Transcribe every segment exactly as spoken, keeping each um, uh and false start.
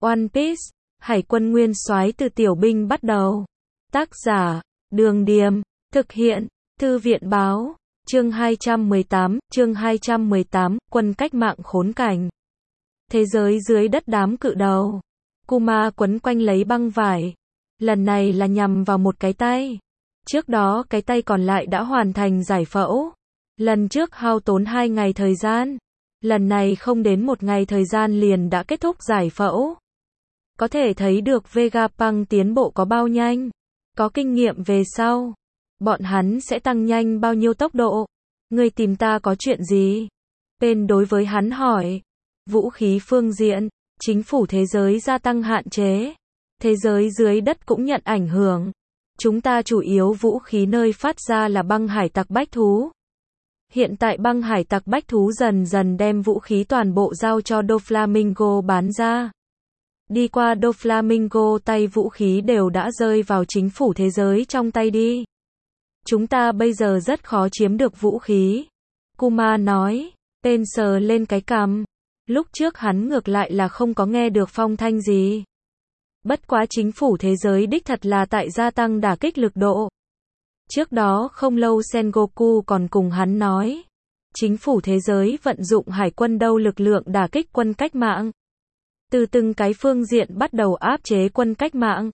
One Piece, Hải quân nguyên soái từ tiểu binh bắt đầu. Tác giả, Đường Điềm, thực hiện, Thư viện Báo, chương hai trăm mười tám, chương hai trăm mười tám, quân cách mạng khốn cảnh. Thế giới dưới đất đám cự đầu. Kuma quấn quanh lấy băng vải. Lần này là nhằm vào một cái tay. Trước đó cái tay còn lại đã hoàn thành giải phẫu. Lần trước hao tốn hai ngày thời gian. Lần này không đến một ngày thời gian liền đã kết thúc giải phẫu. Có thể thấy được Vegapunk tiến bộ có bao nhanh. Có kinh nghiệm về sau. Bọn hắn sẽ tăng nhanh bao nhiêu tốc độ. Ngươi tìm ta có chuyện gì? Pen đối với hắn hỏi. Vũ khí phương diện, chính phủ thế giới gia tăng hạn chế. Thế giới dưới đất cũng nhận ảnh hưởng. Chúng ta chủ yếu vũ khí nơi phát ra là băng hải tặc bách thú. Hiện tại băng hải tặc bách thú dần dần đem vũ khí toàn bộ giao cho Doflamingo bán ra. Đi qua Doflamingo tay vũ khí đều đã rơi vào chính phủ thế giới trong tay đi. Chúng ta bây giờ rất khó chiếm được vũ khí. Kuma nói, Pen sờ lên cái cằm. Lúc trước hắn ngược lại là không có nghe được phong thanh gì. Bất quá chính phủ thế giới đích thật là tại gia tăng đả kích lực độ. Trước đó không lâu Sengoku còn cùng hắn nói. Chính phủ thế giới vận dụng hải quân đâu lực lượng đả kích quân cách mạng. Từ từng cái phương diện bắt đầu áp chế quân cách mạng.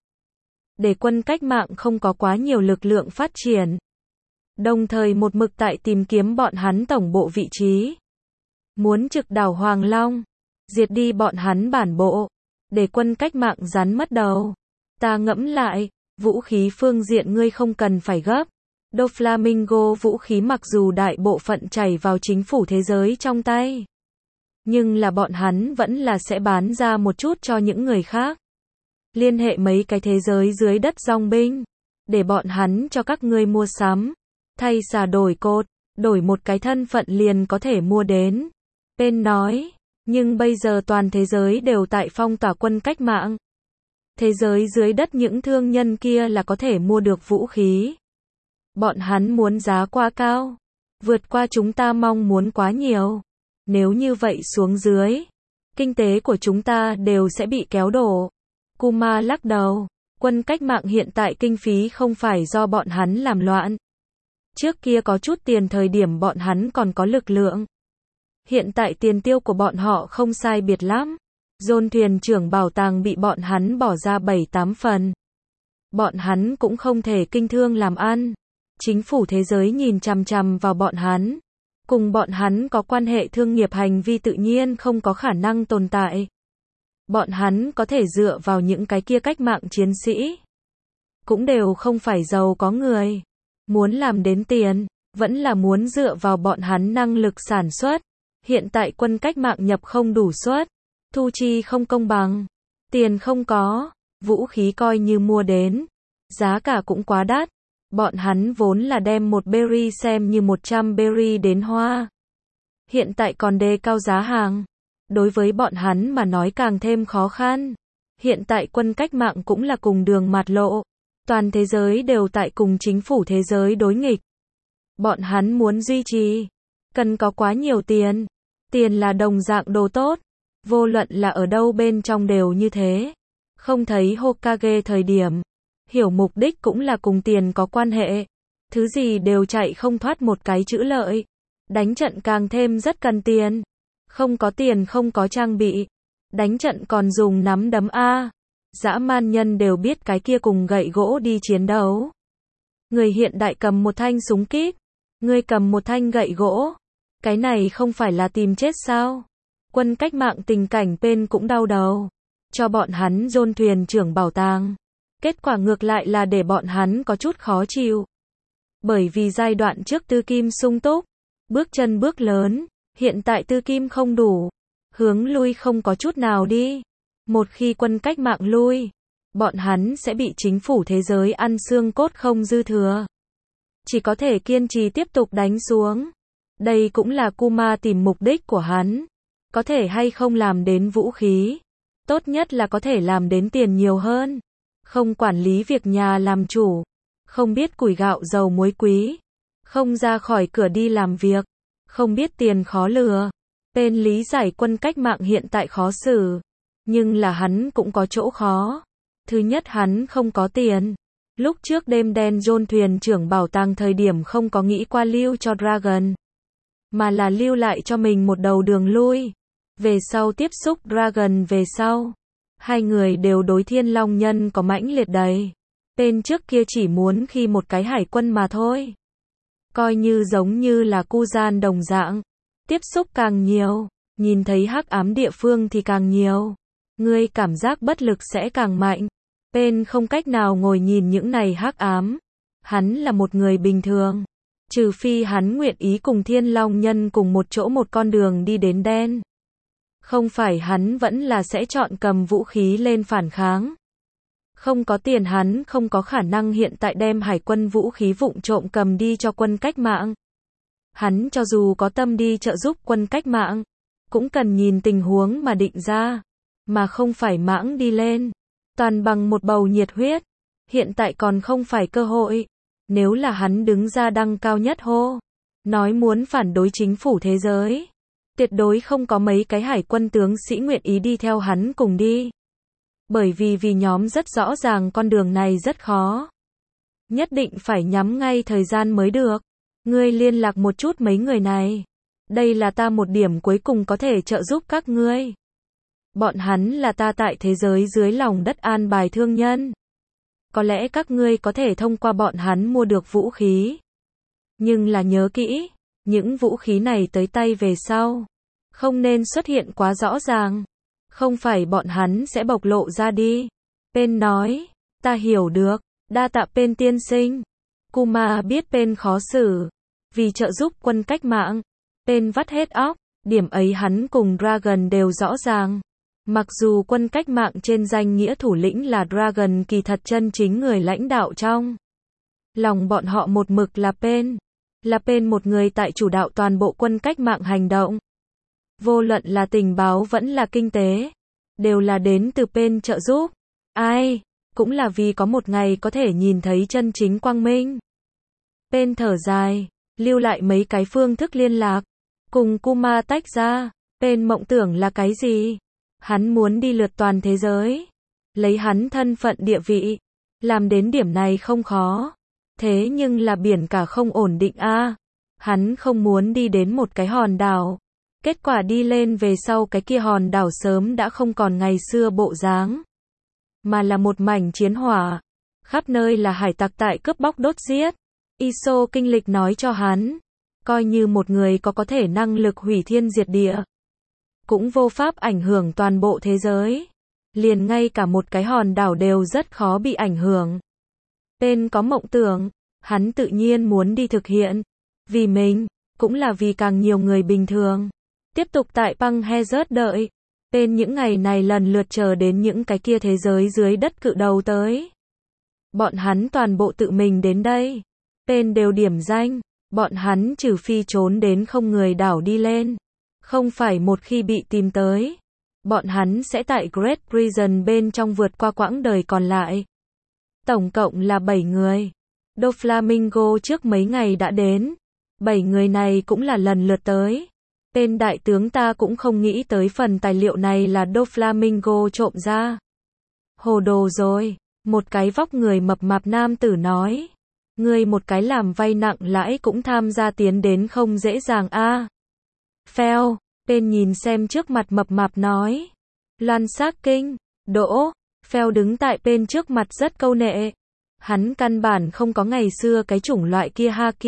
Để quân cách mạng không có quá nhiều lực lượng phát triển. Đồng thời một mực tại tìm kiếm bọn hắn tổng bộ vị trí. Muốn trực đảo Hoàng Long. Diệt đi bọn hắn bản bộ. Để quân cách mạng rắn mất đầu. Ta ngẫm lại, vũ khí phương diện ngươi không cần phải gấp. Doflamingo vũ khí mặc dù đại bộ phận chảy vào chính phủ thế giới trong tay. Nhưng là bọn hắn vẫn là sẽ bán ra một chút cho những người khác. Liên hệ mấy cái thế giới dưới đất dòng binh. Để bọn hắn cho các ngươi mua sắm. Thay xà đổi cột, đổi một cái thân phận liền có thể mua đến. Pen nói, nhưng bây giờ toàn thế giới đều tại phong tỏa quân cách mạng. Thế giới dưới đất những thương nhân kia là có thể mua được vũ khí. Bọn hắn muốn giá quá cao. Vượt qua chúng ta mong muốn quá nhiều. Nếu như vậy xuống dưới, kinh tế của chúng ta đều sẽ bị kéo đổ. Kuma lắc đầu, quân cách mạng hiện tại kinh phí không phải do bọn hắn làm loạn. Trước kia có chút tiền thời điểm bọn hắn còn có lực lượng. Hiện tại tiền tiêu của bọn họ không sai biệt lắm. Dôn thuyền trưởng bảo tàng bị bọn hắn bỏ ra bảy tám phần. Bọn hắn cũng không thể kinh thương làm ăn. Chính phủ thế giới nhìn chằm chằm vào bọn hắn. Cùng bọn hắn có quan hệ thương nghiệp hành vi tự nhiên không có khả năng tồn tại. Bọn hắn có thể dựa vào những cái kia cách mạng chiến sĩ. Cũng đều không phải giàu có người. Muốn làm đến tiền, vẫn là muốn dựa vào bọn hắn năng lực sản xuất. Hiện tại quân cách mạng nhập không đủ suất. Thu chi không công bằng. Tiền không có. Vũ khí coi như mua đến. Giá cả cũng quá đắt. Bọn hắn vốn là đem một berry xem như một trăm berry đến hoa. Hiện tại còn đề cao giá hàng. Đối với bọn hắn mà nói càng thêm khó khăn. Hiện tại quân cách mạng cũng là cùng đường mạt lộ. Toàn thế giới đều tại cùng chính phủ thế giới đối nghịch. Bọn hắn muốn duy trì. Cần có quá nhiều tiền. Tiền là đồng dạng đồ tốt. Vô luận là ở đâu bên trong đều như thế. Không thấy Hokage thời điểm. Hiểu mục đích cũng là cùng tiền có quan hệ. Thứ gì đều chạy không thoát một cái chữ lợi. Đánh trận càng thêm rất cần tiền. Không có tiền không có trang bị. Đánh trận còn dùng nắm đấm A. Dã man nhân đều biết cái kia cùng gậy gỗ đi chiến đấu. Người hiện đại cầm một thanh súng kíp. Người cầm một thanh gậy gỗ. Cái này không phải là tìm chết sao? Quân cách mạng tình cảnh Pen cũng đau đầu. Cho bọn hắn dôn thuyền trưởng bảo tàng. Kết quả ngược lại là để bọn hắn có chút khó chịu. Bởi vì giai đoạn trước tư kim sung túc. Bước chân bước lớn. Hiện tại tư kim không đủ. Hướng lui không có chút nào đi. Một khi quân cách mạng lui. Bọn hắn sẽ bị chính phủ thế giới ăn xương cốt không dư thừa. Chỉ có thể kiên trì tiếp tục đánh xuống. Đây cũng là Kuma tìm mục đích của hắn. Có thể hay không làm đến vũ khí. Tốt nhất là có thể làm đến tiền nhiều hơn. Không quản lý việc nhà làm chủ. Không biết củi gạo dầu muối quý. Không ra khỏi cửa đi làm việc. Không biết tiền khó lừa. Pen lý giải quân cách mạng hiện tại khó xử. Nhưng là hắn cũng có chỗ khó. Thứ nhất hắn không có tiền. Lúc trước đêm đen John thuyền trưởng bảo tàng thời điểm không có nghĩ qua lưu cho Dragon, mà là lưu lại cho mình một đầu đường lui. Về sau tiếp xúc Dragon về sau, hai người đều đối Thiên Long Nhân có mãnh liệt đầy. Tên trước kia chỉ muốn khi một cái hải quân mà thôi. Coi như giống như là cu gian đồng dạng. Tiếp xúc càng nhiều, nhìn thấy hắc ám địa phương thì càng nhiều. Ngươi cảm giác bất lực sẽ càng mạnh. Pen không cách nào ngồi nhìn những này hắc ám. Hắn là một người bình thường. Trừ phi hắn nguyện ý cùng Thiên Long Nhân cùng một chỗ một con đường đi đến đen. Không phải hắn vẫn là sẽ chọn cầm vũ khí lên phản kháng. Không có tiền hắn không có khả năng hiện tại đem hải quân vũ khí vụng trộm cầm đi cho quân cách mạng. Hắn cho dù có tâm đi trợ giúp quân cách mạng, cũng cần nhìn tình huống mà định ra, mà không phải mãng đi lên. Toàn bằng một bầu nhiệt huyết. Hiện tại còn không phải cơ hội. Nếu là hắn đứng ra đăng cao nhất hô, nói muốn phản đối chính phủ thế giới, tuyệt đối không có mấy cái hải quân tướng sĩ nguyện ý đi theo hắn cùng đi. Bởi vì vì nhóm rất rõ ràng con đường này rất khó. Nhất định phải nhắm ngay thời gian mới được. Ngươi liên lạc một chút mấy người này. Đây là ta một điểm cuối cùng có thể trợ giúp các ngươi. Bọn hắn là ta tại thế giới dưới lòng đất an bài thương nhân. Có lẽ các ngươi có thể thông qua bọn hắn mua được vũ khí. Nhưng là nhớ kỹ, những vũ khí này tới tay về sau, không nên xuất hiện quá rõ ràng. Không phải bọn hắn sẽ bộc lộ ra đi. Pen nói, ta hiểu được, đa tạ Pen tiên sinh. Kuma biết Pen khó xử, vì trợ giúp quân cách mạng. Pen vắt hết óc, điểm ấy hắn cùng Dragon đều rõ ràng. Mặc dù quân cách mạng trên danh nghĩa thủ lĩnh là Dragon, kỳ thật chân chính người lãnh đạo trong lòng bọn họ một mực là Pen. Là Pen một người tại chủ đạo toàn bộ quân cách mạng hành động. Vô luận là tình báo vẫn là kinh tế, đều là đến từ Pen trợ giúp. Ai, cũng là vì có một ngày có thể nhìn thấy chân chính quang minh. Pen thở dài, lưu lại mấy cái phương thức liên lạc, cùng Kuma tách ra. Pen mộng tưởng là cái gì? Hắn muốn đi lượt toàn thế giới. Lấy hắn thân phận địa vị, làm đến điểm này không khó. Thế nhưng là biển cả không ổn định a. À. Hắn không muốn đi đến một cái hòn đảo. Kết quả đi lên về sau cái kia hòn đảo sớm đã không còn ngày xưa bộ dáng, mà là một mảnh chiến hỏa. Khắp nơi là hải tặc tại cướp bóc đốt giết. Iso kinh lịch nói cho hắn, coi như một người có có thể năng lực hủy thiên diệt địa, cũng vô pháp ảnh hưởng toàn bộ thế giới. Liền ngay cả một cái hòn đảo đều rất khó bị ảnh hưởng. Pen có mộng tưởng, hắn tự nhiên muốn đi thực hiện. Vì mình, cũng là vì càng nhiều người bình thường. Tiếp tục tại Băng Hazard đợi. Pen những ngày này lần lượt chờ đến những cái kia thế giới dưới đất cự đầu tới. Bọn hắn toàn bộ tự mình đến đây. Pen đều điểm danh. Bọn hắn trừ phi trốn đến không người đảo đi lên. Không phải một khi bị tìm tới, bọn hắn sẽ tại Great Prison bên trong vượt qua quãng đời còn lại. Tổng cộng là bảy người. Doflamingo trước mấy ngày đã đến. bảy người này cũng là lần lượt tới. Tên đại tướng ta cũng không nghĩ tới phần tài liệu này là Doflamingo trộm ra. Hồ đồ rồi. Một cái vóc người mập mạp nam tử nói. Ngươi một cái làm vay nặng lãi cũng tham gia tiến đến không dễ dàng a. À. Phèo, Pen nhìn xem trước mặt mập mạp nói. Loan xác kinh, đỗ. Phèo đứng tại Pen trước mặt rất câu nệ. Hắn căn bản không có ngày xưa cái chủng loại kia haki.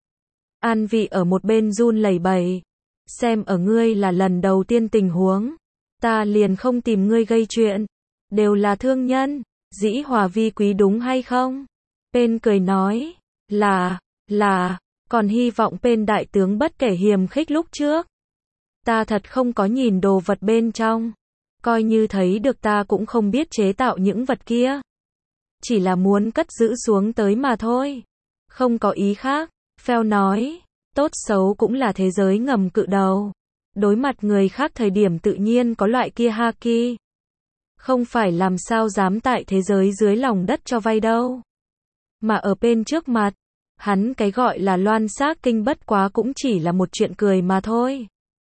An vị ở một bên run lẩy bẩy. Xem ở ngươi là lần đầu tiên tình huống, ta liền không tìm ngươi gây chuyện. Đều là thương nhân, dĩ hòa vi quý đúng hay không? Pen cười nói, là, là, còn hy vọng Pen đại tướng bất kể hiềm khích lúc trước. Ta thật không có nhìn đồ vật bên trong. Coi như thấy được ta cũng không biết chế tạo những vật kia. Chỉ là muốn cất giữ xuống tới mà thôi. Không có ý khác. Phèo nói, tốt xấu cũng là thế giới ngầm cự đầu. Đối mặt người khác thời điểm tự nhiên có loại kia haki. Không phải làm sao dám tại thế giới dưới lòng đất cho vay đâu. Mà ở bên trước mặt, hắn cái gọi là loan xác kinh bất quá cũng chỉ là một chuyện cười mà thôi.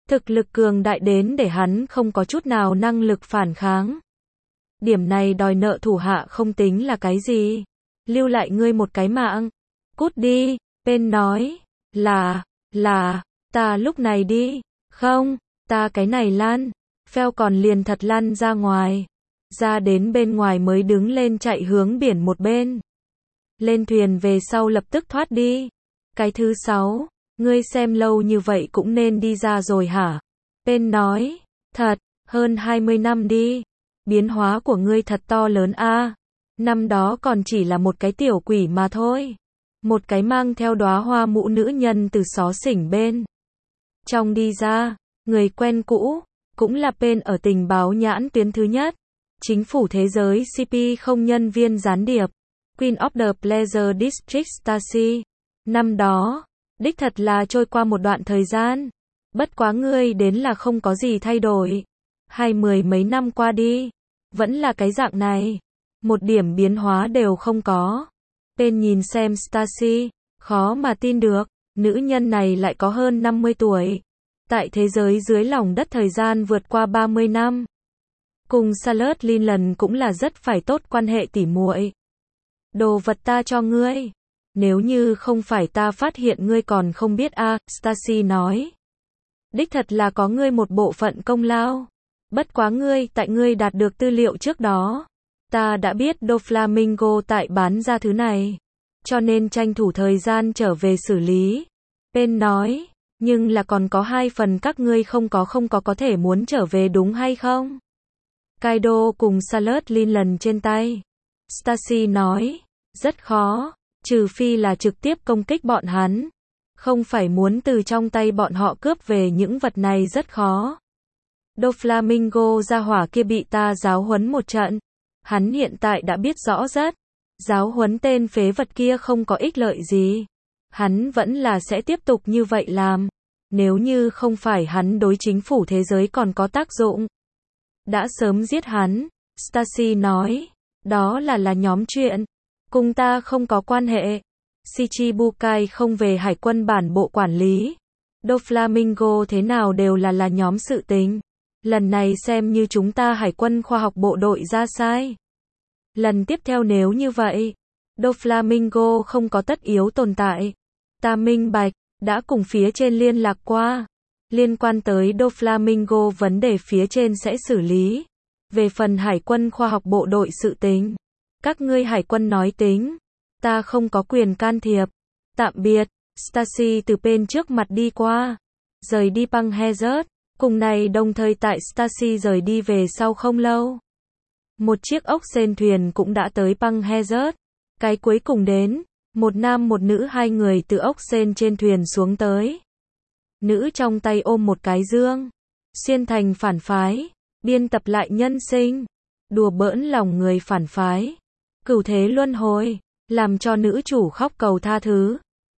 Thực lực cường đại đến để hắn không có chút nào năng lực phản kháng. Điểm này đòi nợ thủ hạ không tính là cái gì. Lưu lại ngươi một cái mạng. Cút đi, Pen nói. Là, là, ta lúc này đi. Không, ta cái này lăn. Phèo còn liền thật lăn ra ngoài. Ra đến bên ngoài mới đứng lên chạy hướng biển một bên. Lên thuyền về sau lập tức thoát đi. Cái thứ sáu, ngươi xem lâu như vậy cũng nên đi ra rồi hả? Pen nói, thật, hơn hai mươi năm đi. Biến hóa của ngươi thật to lớn a. Năm đó còn chỉ là một cái tiểu quỷ mà thôi. Một cái mang theo đóa hoa mũ nữ nhân từ xó xỉnh bên trong đi ra, người quen cũ, cũng là Pen ở tình báo nhãn tuyến thứ nhất. Chính phủ thế giới xê pê không nhân viên gián điệp. Queen of the Pleasure District Stacey. Năm đó, đích thật là trôi qua một đoạn thời gian. Bất quá ngươi đến là không có gì thay đổi. Hai mười mấy năm qua đi, vẫn là cái dạng này. Một điểm biến hóa đều không có. Pen nhìn xem Stacey, khó mà tin được, nữ nhân này lại có hơn năm mươi tuổi. Tại thế giới dưới lòng đất thời gian vượt qua ba mươi năm. Cùng Charlotte Linland cũng là rất phải tốt quan hệ tỉ muội. Đồ vật ta cho ngươi. Nếu như không phải ta phát hiện ngươi còn không biết a, à, Stacey nói. Đích thật là có ngươi một bộ phận công lao. Bất quá ngươi, tại ngươi đạt được tư liệu trước đó. Ta đã biết Doflamingo tại bán ra thứ này. Cho nên tranh thủ thời gian trở về xử lý. Pen nói, nhưng là còn có hai phần các ngươi không có không có có thể muốn trở về đúng hay không? Kaido cùng Charlotte Linland trên tay. Stacey nói, rất khó, trừ phi là trực tiếp công kích bọn hắn. Không phải muốn từ trong tay bọn họ cướp về những vật này rất khó. Doflamingo gia hỏa kia bị ta giáo huấn một trận. Hắn hiện tại đã biết rõ rất. Giáo huấn tên phế vật kia không có ích lợi gì. Hắn vẫn là sẽ tiếp tục như vậy làm. Nếu như không phải hắn đối chính phủ thế giới còn có tác dụng. Đã sớm giết hắn. Stacey nói. Đó là là nhóm chuyện. Cùng ta không có quan hệ. Shichibukai không về hải quân bản bộ quản lý. Doflamingo thế nào đều là là nhóm sự tình. Lần này xem như chúng ta hải quân khoa học bộ đội ra sai. Lần tiếp theo nếu như vậy, Doflamingo không có tất yếu tồn tại. Ta minh bạch, đã cùng phía trên liên lạc qua. Liên quan tới Doflamingo vấn đề phía trên sẽ xử lý. Về phần hải quân khoa học bộ đội sự tính. Các ngươi hải quân nói tính. Ta không có quyền can thiệp. Tạm biệt. Stacey từ bên trước mặt đi qua. Rời đi băng Hazard. Cùng này đồng thời tại Stacey rời đi về sau không lâu. Một chiếc ốc sên thuyền cũng đã tới băng Hazard. Cái cuối cùng đến. Một nam một nữ hai người từ ốc sên trên thuyền xuống tới. Nữ trong tay ôm một cái dương. Xuyên thành phản phái. Biên tập lại nhân sinh. Đùa bỡn lòng người phản phái. Cửu thế luân hồi. Làm cho nữ chủ khóc cầu tha thứ.